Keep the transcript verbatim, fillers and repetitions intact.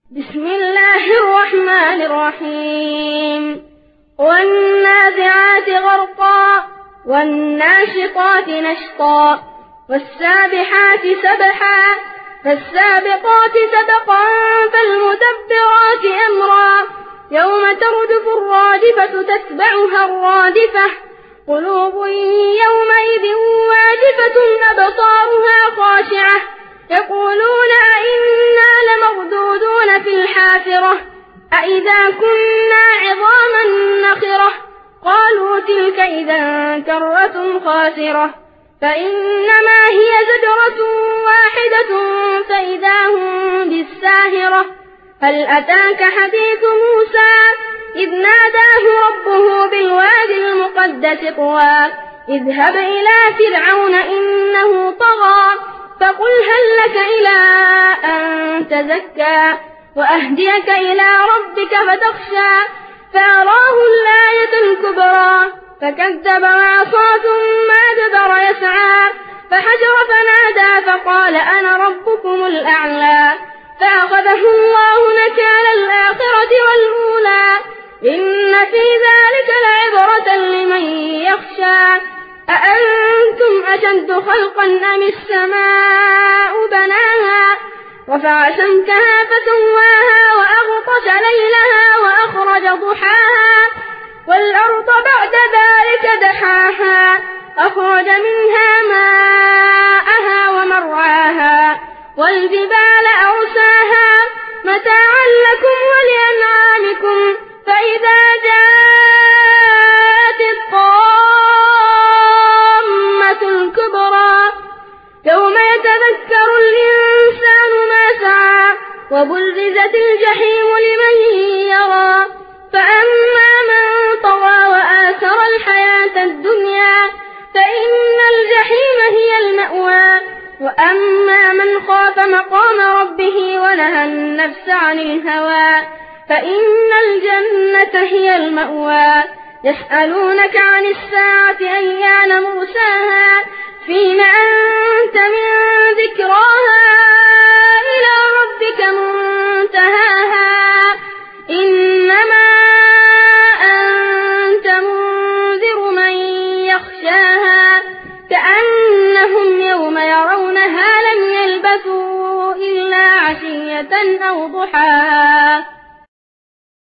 بسم الله الرحمن الرحيم والنازعات غرقا والناشطات نشطا والسابحات سبحا فالسابقات سبقا فالمدبرات أمرا يوم ترجف الراجفة تتبعها الرادفة قلوب يومئذ واجفة أبصارها خاشعة يقولون أئنا لمردودون في الحافرة أئذا كنا عظاما نخرة قالوا تلك إذا كرة خاسرة فإنما هي زجرة واحدة فإذا هم بالساهرة هل أتاك حديث موسى إذ ناداه ربه بالوادي المقدس طوى اذهب إلى فرعون إنه طغى فقل هل لك إلى أن تزكى وأهديك إلى ربك فتخشى فأراه الآية الكبرى فكذب وعصى ثم أدبر يسعى فحجر فنادى فقال أنا ربكم الأعلى فأخذه الله نكال الآخرة والأولى إن في ذلك لعبرة لمن يخشى أأنتم أشد خلقا أم السماء بناها رفع سمكها فسواها وأغطش ليلها وأخرج ضحاها والأرض بعد ذلك دحاها أخرج منها ماءها ومرعاها والجبال أرساها متاعا لكم ولأنعامكم فإذا جاءت الطامة الكبرى يوم يتذكر الإنسان ما سعى وبرزت الجحيم لمن يرى فأما من طغى وآثر الحياة الدنيا فإن الجحيم هي المأوى وأما من خاف مقام ربه ونهى النفس عن الهوى فإن الجنة هي المأوى يسألونك عن الساعة أيان مرساها فيما أنت من ذكراها إلى ربك منتهاها إنما أنت منذر من يخشاها كأنهم يوم يرونها لم يلبثوا إلا عشية أو ضحاها.